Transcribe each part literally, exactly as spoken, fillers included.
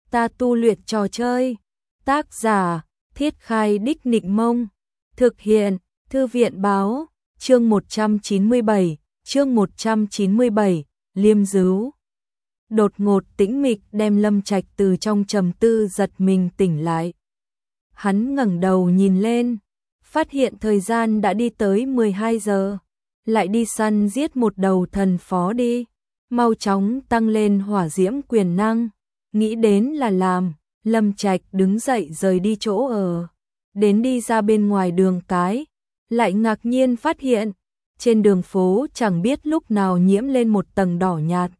Ta tu luyện trò chơi. Tác giả: Thiết Khai Đích Nịnh Mông. Thực hiện: Thư viện báo. Chương một trăm chín mươi bảy, chương một trăm chín mươi bảy, Liêm Dứu. Đột ngột tĩnh mịch đem Lâm Trạch từ trong trầm tư giật mình tỉnh lại. Hắn ngẩng đầu nhìn lên, phát hiện thời gian đã đi tới mười hai giờ, lại đi săn giết một đầu thần phó đi, mau chóng tăng lên hỏa diễm quyền năng, nghĩ đến là làm. Lâm Trạch đứng dậy rời đi chỗ ở, đến đi ra bên ngoài đường cái, lại ngạc nhiên phát hiện, trên đường phố chẳng biết lúc nào nhiễm lên một tầng đỏ nhạt.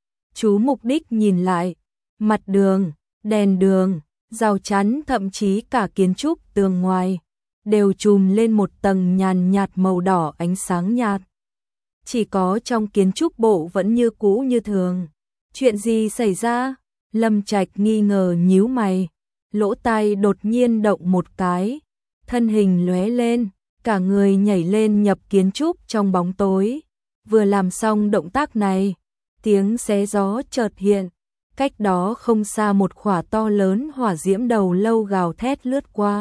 Chú mục đích nhìn lại, mặt đường, đèn đường, rào chắn thậm chí cả kiến trúc tường ngoài, đều trùm lên một tầng nhàn nhạt màu đỏ ánh sáng nhạt. Chỉ có trong kiến trúc bộ vẫn như cũ như thường. Chuyện gì xảy ra? Lâm Trạch nghi ngờ nhíu mày, lỗ tai đột nhiên động một cái, thân hình lóe lên, cả người nhảy lên nhập kiến trúc trong bóng tối. Vừa làm xong động tác này, tiếng xé gió chợt hiện, cách đó không xa một khỏa to lớn hỏa diễm đầu lâu gào thét lướt qua.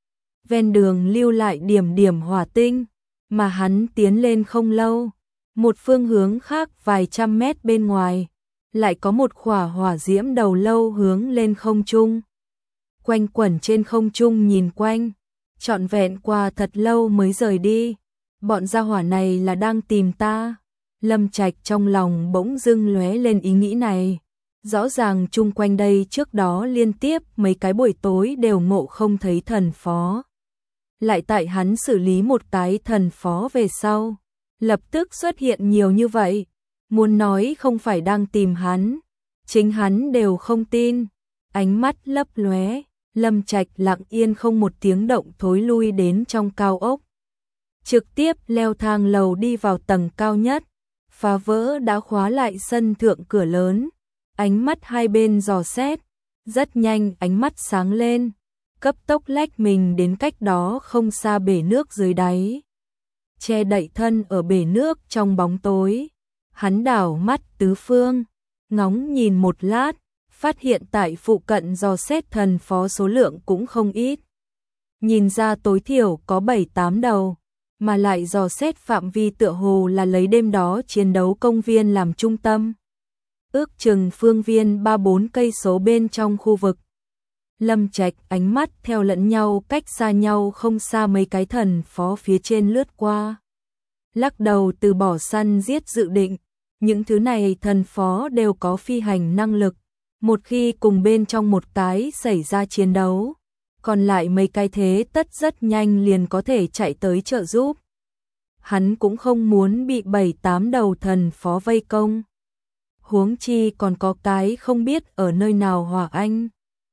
Ven đường lưu lại điểm điểm hỏa tinh, mà hắn tiến lên không lâu, một phương hướng khác vài trăm mét bên ngoài, lại có một khỏa hỏa diễm đầu lâu hướng lên không trung. Quanh quẩn trên không trung nhìn quanh, trọn vẹn qua thật lâu mới rời đi. Bọn gia hỏa này là đang tìm ta. Lâm Trạch trong lòng bỗng dưng lóe lên ý nghĩ này. Rõ ràng chung quanh đây trước đó liên tiếp mấy cái buổi tối đều ngộ không thấy thần phó. Lại tại hắn xử lý một cái thần phó về sau, lập tức xuất hiện nhiều như vậy. Muốn nói không phải đang tìm hắn, chính hắn đều không tin. Ánh mắt lấp lóe, Lâm Trạch lặng yên không một tiếng động thối lui đến trong cao ốc. Trực tiếp leo thang lầu đi vào tầng cao nhất, phá vỡ đã khóa lại sân thượng cửa lớn. Ánh mắt hai bên dò xét, rất nhanh ánh mắt sáng lên, cấp tốc lách mình đến cách đó không xa bể nước dưới đáy. Che đậy thân ở bể nước trong bóng tối. Hắn đảo mắt tứ phương, ngóng nhìn một lát, phát hiện tại phụ cận dò xét thần phó số lượng cũng không ít. Nhìn ra tối thiểu có bảy tám đầu, mà lại dò xét phạm vi tựa hồ là lấy đêm đó chiến đấu công viên làm trung tâm. Ước chừng phương viên ba bốn cây số bên trong khu vực. Lâm Trạch ánh mắt theo lẫn nhau cách xa nhau không xa mấy cái thần phó phía trên lướt qua. Lắc đầu từ bỏ săn giết dự định. Những thứ này thần phó đều có phi hành năng lực, một khi cùng bên trong một cái xảy ra chiến đấu, còn lại mấy cái thế tất rất nhanh liền có thể chạy tới trợ giúp. Hắn cũng không muốn bị bảy tám đầu thần phó vây công. Huống chi còn có cái không biết ở nơi nào hỏa anh.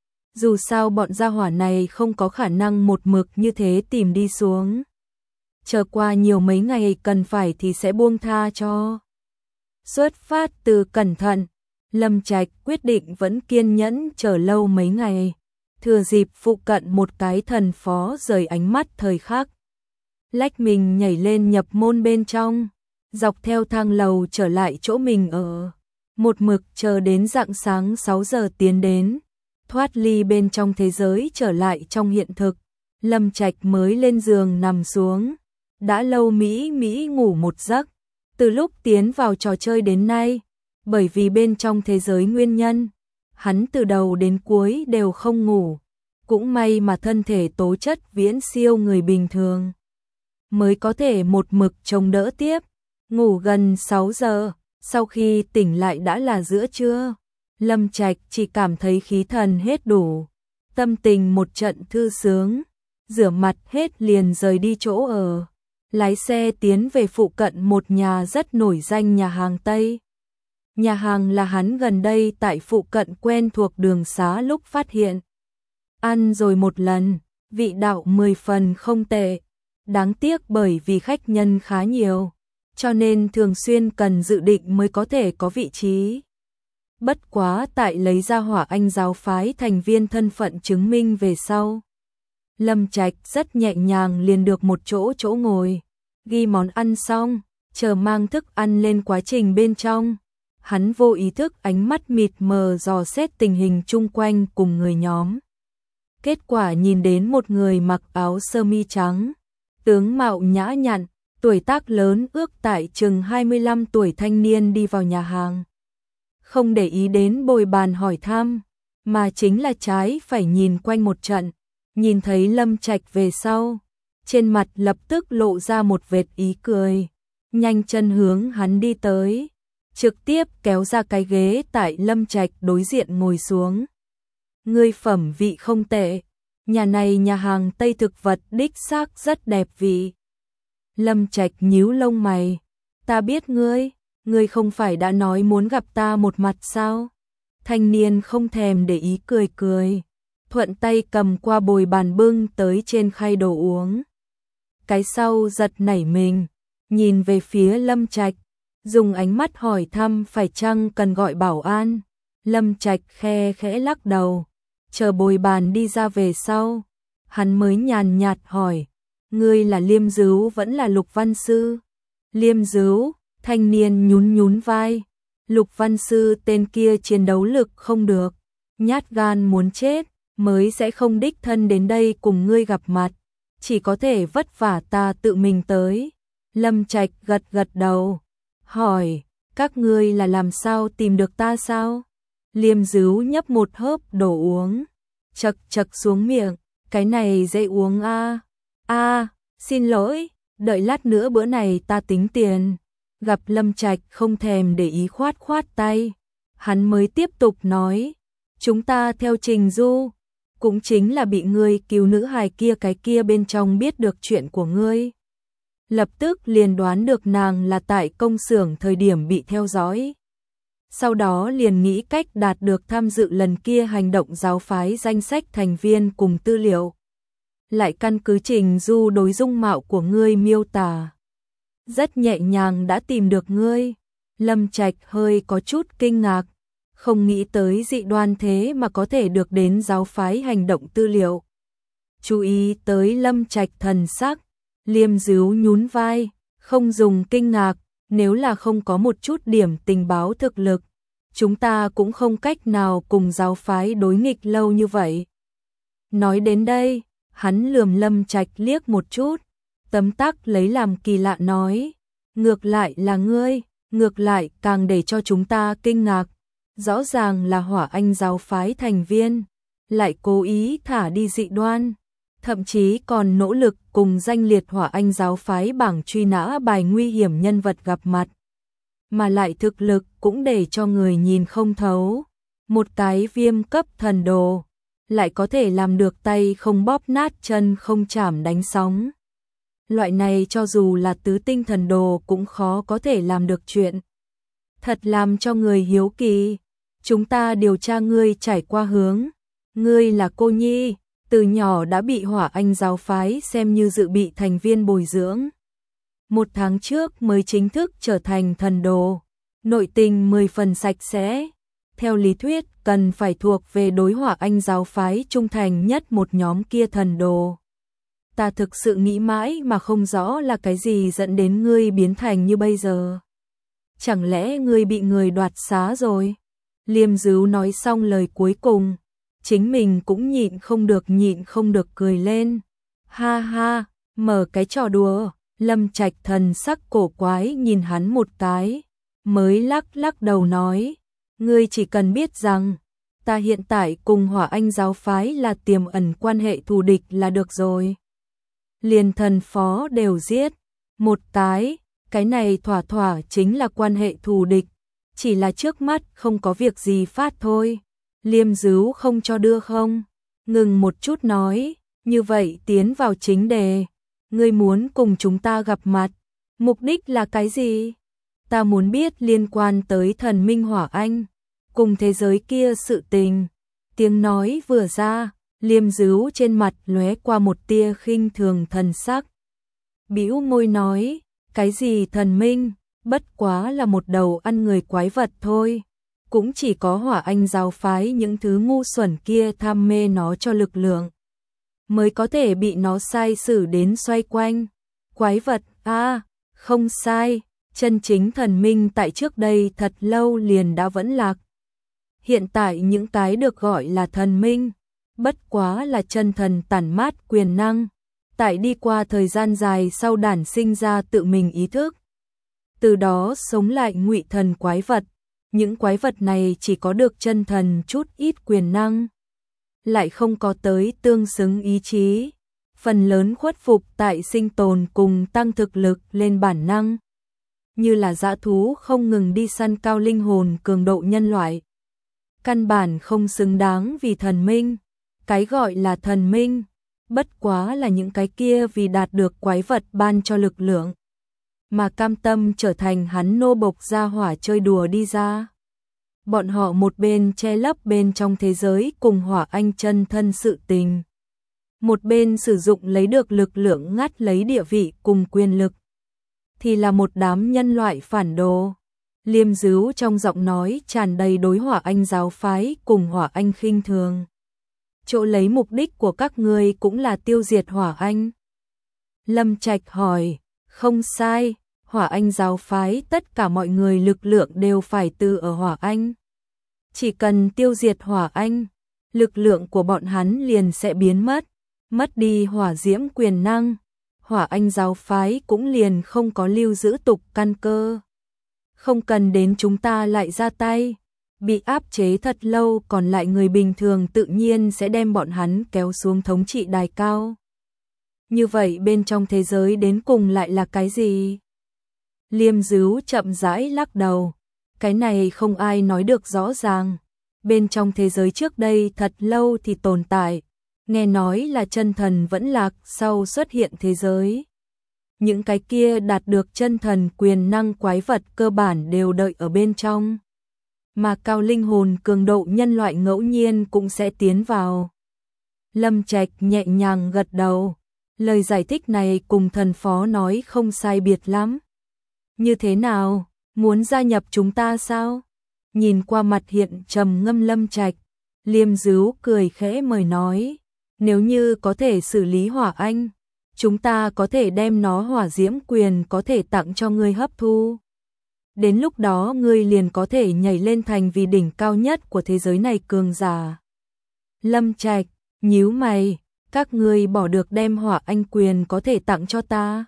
Dù sao bọn gia hỏa này không có khả năng một mực như thế tìm đi xuống. Chờ qua nhiều mấy ngày cần phải thì sẽ buông tha cho. Xuất phát từ cẩn thận, Lâm Trạch quyết định vẫn kiên nhẫn chờ lâu mấy ngày, thừa dịp phụ cận một cái thần phó rời ánh mắt thời khắc. Lách mình nhảy lên nhập môn bên trong, dọc theo thang lầu trở lại chỗ mình ở. Một mực chờ đến rạng sáng sáu giờ tiến đến, thoát ly bên trong thế giới trở lại trong hiện thực. Lâm Trạch mới lên giường nằm xuống, đã lâu Mỹ Mỹ ngủ một giấc. Từ lúc tiến vào trò chơi đến nay, bởi vì bên trong thế giới nguyên nhân, hắn từ đầu đến cuối đều không ngủ. Cũng may mà thân thể tố chất viễn siêu người bình thường, mới có thể một mực chống đỡ tiếp. Ngủ gần sáu giờ, sau khi tỉnh lại đã là giữa trưa. Lâm Trạch chỉ cảm thấy khí thần hết đủ, tâm tình một trận thư sướng, rửa mặt hết liền rời đi chỗ ở. Lái xe tiến về phụ cận một nhà rất nổi danh nhà hàng Tây. Nhà hàng là hắn gần đây tại phụ cận quen thuộc đường xá lúc phát hiện. Ăn rồi một lần, vị đạo mười phần không tệ. Đáng tiếc bởi vì khách nhân khá nhiều, cho nên thường xuyên cần dự định mới có thể có vị trí. Bất quá tại lấy ra Hỏa Anh giáo phái thành viên thân phận chứng minh về sau, Lâm Trạch rất nhẹ nhàng liền được một chỗ chỗ ngồi, ghi món ăn xong, chờ mang thức ăn lên quá trình bên trong. hắn vô ý thức ánh mắt mịt mờ dò xét tình hình chung quanh cùng người nhóm. Kết quả nhìn đến một người mặc áo sơ mi trắng, tướng mạo nhã nhặn, tuổi tác lớn ước tại chừng hai mươi lăm tuổi thanh niên đi vào nhà hàng. Không để ý đến bồi bàn hỏi thăm, mà chính là trái phải nhìn quanh một trận, nhìn thấy Lâm Trạch về sau, trên mặt lập tức lộ ra một vệt ý cười, nhanh chân hướng hắn đi tới, trực tiếp kéo ra cái ghế tại Lâm Trạch đối diện ngồi xuống. Ngươi phẩm vị không tệ, nhà này nhà hàng Tây thực vật đích xác rất đẹp vị. Lâm Trạch nhíu lông mày, ta biết ngươi, ngươi không phải đã nói muốn gặp ta một mặt sao? Thanh niên không thèm để ý cười cười, thuận tay cầm qua bồi bàn bưng tới trên khay đồ uống. Cái sau giật nảy mình, nhìn về phía Lâm Trạch, dùng ánh mắt hỏi thăm phải chăng cần gọi bảo an. Lâm Trạch khe khẽ lắc đầu, chờ bồi bàn đi ra về sau, hắn mới nhàn nhạt hỏi, ngươi là Liêm Dứu vẫn là Lục Văn Sư? Liêm Dứu, thanh niên nhún nhún vai, Lục Văn Sư tên kia chiến đấu lực không được, nhát gan muốn chết, mới sẽ không đích thân đến đây cùng ngươi gặp mặt, chỉ có thể vất vả ta tự mình tới. Lâm Trạch gật gật đầu, hỏi, các ngươi là làm sao tìm được ta sao? Liêm Dứu nhấp một hớp đồ uống, chậc chậc xuống miệng, cái này dễ uống a. A, xin lỗi, đợi lát nữa bữa này ta tính tiền. Gặp Lâm Trạch không thèm để ý khoát khoát tay, hắn mới tiếp tục nói, chúng ta theo Trình Du, cũng chính là bị ngươi cứu nữ hài kia cái kia bên trong biết được chuyện của ngươi. Lập tức liền đoán được nàng là tại công xưởng thời điểm bị theo dõi. Sau đó liền nghĩ cách đạt được tham dự lần kia hành động giáo phái danh sách thành viên cùng tư liệu. Lại căn cứ Trình Du đối dung mạo của ngươi miêu tả, rất nhẹ nhàng đã tìm được ngươi. Lâm Trạch hơi có chút kinh ngạc, không nghĩ tới dị đoan thế mà có thể được đến giáo phái hành động tư liệu. Chú ý tới Lâm Trạch thần sắc, Liêm Dứu nhún vai, không dùng kinh ngạc, nếu là không có một chút điểm tình báo thực lực, chúng ta cũng không cách nào cùng giáo phái đối nghịch lâu như vậy. Nói đến đây, hắn lườm Lâm Trạch liếc một chút, tấm tắc lấy làm kỳ lạ nói, ngược lại là ngươi, ngược lại càng để cho chúng ta kinh ngạc, rõ ràng là Hỏa Anh giáo phái thành viên, lại cố ý thả đi dị đoan, thậm chí còn nỗ lực cùng danh liệt Hỏa Anh giáo phái bảng truy nã bài nguy hiểm nhân vật gặp mặt, mà lại thực lực cũng để cho người nhìn không thấu, một cái viêm cấp thần đồ, lại có thể làm được tay không bóp nát chân không chảm đánh sóng. Loại này cho dù là tứ tinh thần đồ cũng khó có thể làm được chuyện. Thật làm cho người hiếu kỳ. Chúng ta điều tra ngươi trải qua hướng. Ngươi là cô nhi, từ nhỏ đã bị Hỏa Anh giáo phái xem như dự bị thành viên bồi dưỡng. Một tháng trước mới chính thức trở thành thần đồ. Nội tình mười phần sạch sẽ. Theo lý thuyết cần phải thuộc về đối Hỏa Anh giáo phái trung thành nhất một nhóm kia thần đồ. Ta thực sự nghĩ mãi mà không rõ là cái gì dẫn đến ngươi biến thành như bây giờ. Chẳng lẽ ngươi bị người đoạt xá rồi? Liêm Dứu nói xong lời cuối cùng, chính mình cũng nhịn không được nhịn không được cười lên. Ha ha, mở cái trò đùa. Lâm Trạch thần sắc cổ quái nhìn hắn một cái, mới lắc lắc đầu nói, ngươi chỉ cần biết rằng, ta hiện tại cùng Hỏa Anh giáo phái là tiềm ẩn quan hệ thù địch là được rồi. Liền thần phó đều giết, một cái, cái này thỏa thỏa chính là quan hệ thù địch, chỉ là trước mắt không có việc gì phát thôi. Liêm Dứu không cho đưa không? Ngừng một chút nói, như vậy tiến vào chính đề. Ngươi muốn cùng chúng ta gặp mặt, mục đích là cái gì? Ta muốn biết liên quan tới thần minh Hỏa Anh, cùng thế giới kia sự tình. Tiếng nói vừa ra, Liêm Dứu trên mặt lóe qua một tia khinh thường thần sắc. Bĩu môi nói, cái gì thần minh, bất quá là một đầu ăn người quái vật thôi. Cũng chỉ có Hỏa Anh giáo phái những thứ ngu xuẩn kia tham mê nó cho lực lượng, mới có thể bị nó sai sử đến xoay quanh. Quái vật, a, à, không sai, Chân chính thần minh tại trước đây thật lâu liền đã vẫn lạc. Hiện tại những cái được gọi là thần minh, bất quá là chân thần tản mát quyền năng, tại đi qua thời gian dài sau đản sinh ra tự mình ý thức. Từ đó sống lại ngụy thần quái vật, những quái vật này chỉ có được chân thần chút ít quyền năng, lại không có tới tương xứng ý chí, phần lớn khuất phục tại sinh tồn cùng tăng thực lực lên bản năng. Như là dã thú không ngừng đi săn cao linh hồn cường độ nhân loại. Căn bản không xứng đáng vì thần minh, cái gọi là thần minh, bất quá là những cái kia vì đạt được quái vật ban cho lực lượng, mà cam tâm trở thành hắn nô bộc ra hỏa chơi đùa đi ra. Bọn họ một bên che lấp bên trong thế giới cùng hỏa anh chân thân sự tình, một bên sử dụng lấy được lực lượng ngắt lấy địa vị cùng quyền lực, thì là một đám nhân loại phản đồ. Liêm Dứu trong giọng nói tràn đầy đối hỏa anh giáo phái cùng hỏa anh khinh thường. Chỗ lấy mục đích của các ngươi cũng là tiêu diệt hỏa anh. Lâm Trạch hỏi, không sai, hỏa anh giáo phái tất cả mọi người lực lượng đều phải từ ở hỏa anh. Chỉ cần tiêu diệt hỏa anh, lực lượng của bọn hắn liền sẽ biến mất, mất đi hỏa diễm quyền năng. Hỏa anh giáo phái cũng liền không có lưu giữ tục căn cơ. Không cần đến chúng ta lại ra tay, bị áp chế thật lâu còn lại người bình thường tự nhiên sẽ đem bọn hắn kéo xuống thống trị đài cao. Như vậy bên trong thế giới đến cùng lại là cái gì? Liêm Dứu chậm rãi lắc đầu, cái này không ai nói được rõ ràng. Bên trong thế giới trước đây thật lâu thì tồn tại, nghe nói là chân thần vẫn lạc sau xuất hiện thế giới. Những cái kia đạt được chân thần quyền năng quái vật cơ bản đều đợi ở bên trong. Mà cao linh hồn cường độ nhân loại ngẫu nhiên cũng sẽ tiến vào. Lâm Trạch nhẹ nhàng gật đầu. Lời giải thích này cùng thần phó nói không sai biệt lắm. Như thế nào? Muốn gia nhập chúng ta sao? Nhìn qua mặt hiện trầm ngâm Lâm Trạch, Liêm Dứu cười khẽ mời nói. Nếu như có thể xử lý hỏa anh, chúng ta có thể đem nó hỏa diễm quyền có thể tặng cho ngươi hấp thu. Đến lúc đó ngươi liền có thể nhảy lên thành vì đỉnh cao nhất của thế giới này cường giả. Lâm Trạch, nhíu mày, các ngươi bỏ được đem hỏa anh quyền có thể tặng cho ta.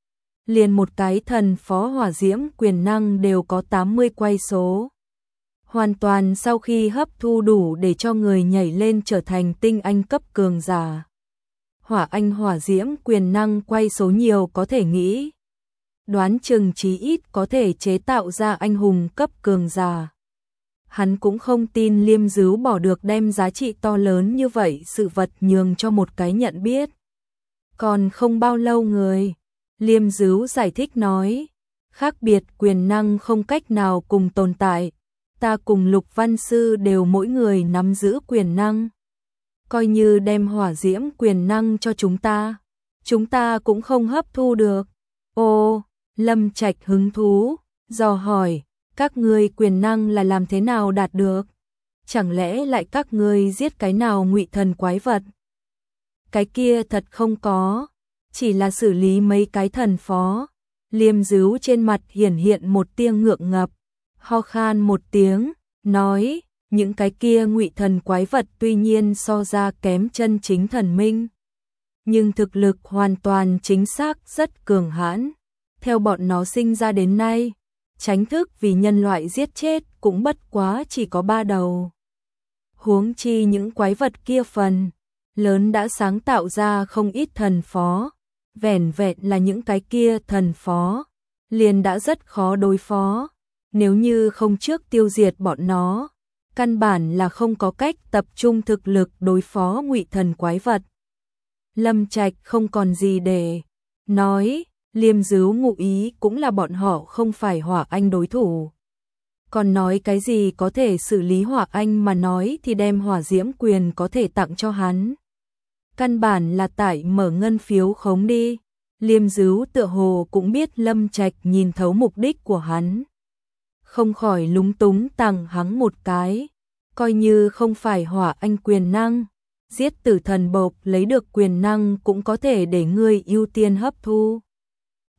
Liền một cái thần phó hỏa diễm quyền năng đều có tám mươi quay số. Hoàn toàn sau khi hấp thu đủ để cho người nhảy lên trở thành tinh anh cấp cường giả. Hỏa anh hỏa diễm quyền năng quay số nhiều có thể nghĩ. Đoán chừng chí ít có thể chế tạo ra anh hùng cấp cường giả. Hắn cũng không tin Liêm Dứu bỏ được đem giá trị to lớn như vậy sự vật nhường cho một cái nhận biết. Còn không bao lâu người, Liêm Dứu giải thích nói, khác biệt quyền năng không cách nào cùng tồn tại. Ta cùng Lục Văn Sư đều mỗi người nắm giữ quyền năng. Coi như đem hỏa diễm quyền năng cho chúng ta, chúng ta cũng không hấp thu được. Ô, Lâm Trạch hứng thú, dò hỏi, các ngươi quyền năng là làm thế nào đạt được? Chẳng lẽ lại các ngươi giết cái nào ngụy thần quái vật? Cái kia thật không có, chỉ là xử lý mấy cái thần phó. Liêm Dứu trên mặt hiển hiện một tia ngượng ngập, ho khan một tiếng, nói, những cái kia ngụy thần quái vật tuy nhiên so ra kém chân chính thần minh, nhưng thực lực hoàn toàn chính xác rất cường hãn. Theo bọn nó sinh ra đến nay, tránh thức vì nhân loại giết chết cũng bất quá chỉ có ba đầu. Huống chi những quái vật kia phần lớn đã sáng tạo ra không ít thần phó, vẻn vẹn là những cái kia thần phó liền đã rất khó đối phó. Nếu như không trước tiêu diệt bọn nó, căn bản là không có cách tập trung thực lực đối phó ngụy thần quái vật. Lâm Trạch không còn gì để nói, Liêm Dứu ngụ ý cũng là bọn họ không phải hỏa anh đối thủ. Còn nói cái gì có thể xử lý hỏa anh mà nói thì đem hỏa diễm quyền có thể tặng cho hắn. Căn bản là tại mở ngân phiếu khống đi. Liêm Dứu tựa hồ cũng biết Lâm Trạch nhìn thấu mục đích của hắn. Không khỏi lúng túng tặng hắn một cái. Coi như không phải hỏa anh quyền năng, giết tử thần bộc lấy được quyền năng cũng có thể để ngươi ưu tiên hấp thu.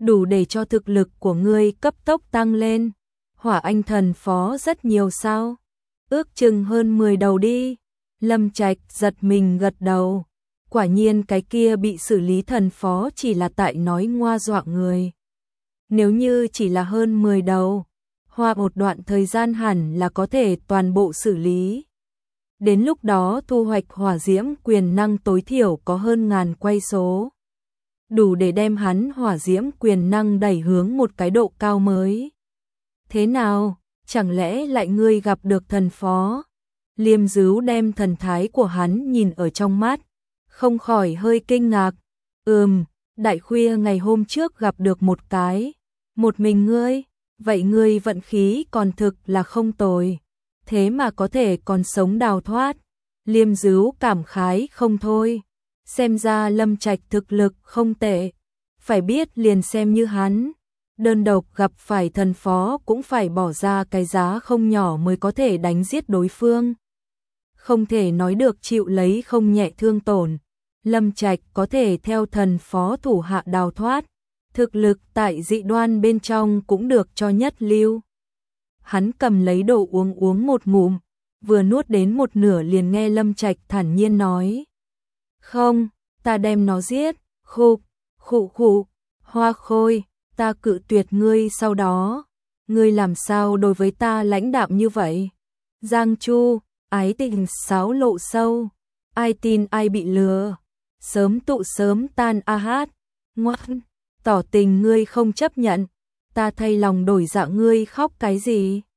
đủ để cho thực lực của ngươi cấp tốc tăng lên. Hỏa Anh thần phó rất nhiều sao? Ước chừng hơn mười đầu đi. Lâm Trạch giật mình gật đầu. Quả nhiên cái kia bị xử lý thần phó chỉ là tại nói ngoa dọa người. Nếu như chỉ là hơn mười đầu, hoa một đoạn thời gian hẳn là có thể toàn bộ xử lý. Đến lúc đó thu hoạch hỏa diễm quyền năng tối thiểu có hơn ngàn quay số. Đủ để đem hắn hỏa diễm quyền năng đẩy hướng một cái độ cao mới. Thế nào, chẳng lẽ lại ngươi gặp được thần phó? Liêm Dứu đem thần thái của hắn nhìn ở trong mắt, không khỏi hơi kinh ngạc. Ừm, đại khuya ngày hôm trước gặp được một cái. Một mình ngươi, vậy ngươi vận khí còn thực là không tồi. Thế mà có thể còn sống đào thoát. Liêm Dứu cảm khái không thôi. Xem ra Lâm Trạch thực lực không tệ. Phải biết liền xem như hắn, đơn độc gặp phải thần phó cũng phải bỏ ra cái giá không nhỏ mới có thể đánh giết đối phương. Không thể nói được chịu lấy không nhẹ thương tổn. Lâm Trạch có thể theo thần phó thủ hạ đào thoát. Thực lực tại dị đoan bên trong cũng được cho nhất lưu. Hắn cầm lấy đồ uống uống một ngụm, vừa nuốt đến một nửa liền nghe Lâm Trạch thản nhiên nói. Không, ta đem nó giết, khục, khụ khụ, Hoa Khôi, ta cự tuyệt ngươi sau đó. Ngươi làm sao đối với ta lãnh đạm như vậy? Giang Chu, ái tình sáo lộ sâu, ai tin ai bị lừa, sớm tụ sớm tan a hát, ngoan, tỏ tình ngươi không chấp nhận, ta thay lòng đổi dạ ngươi khóc cái gì?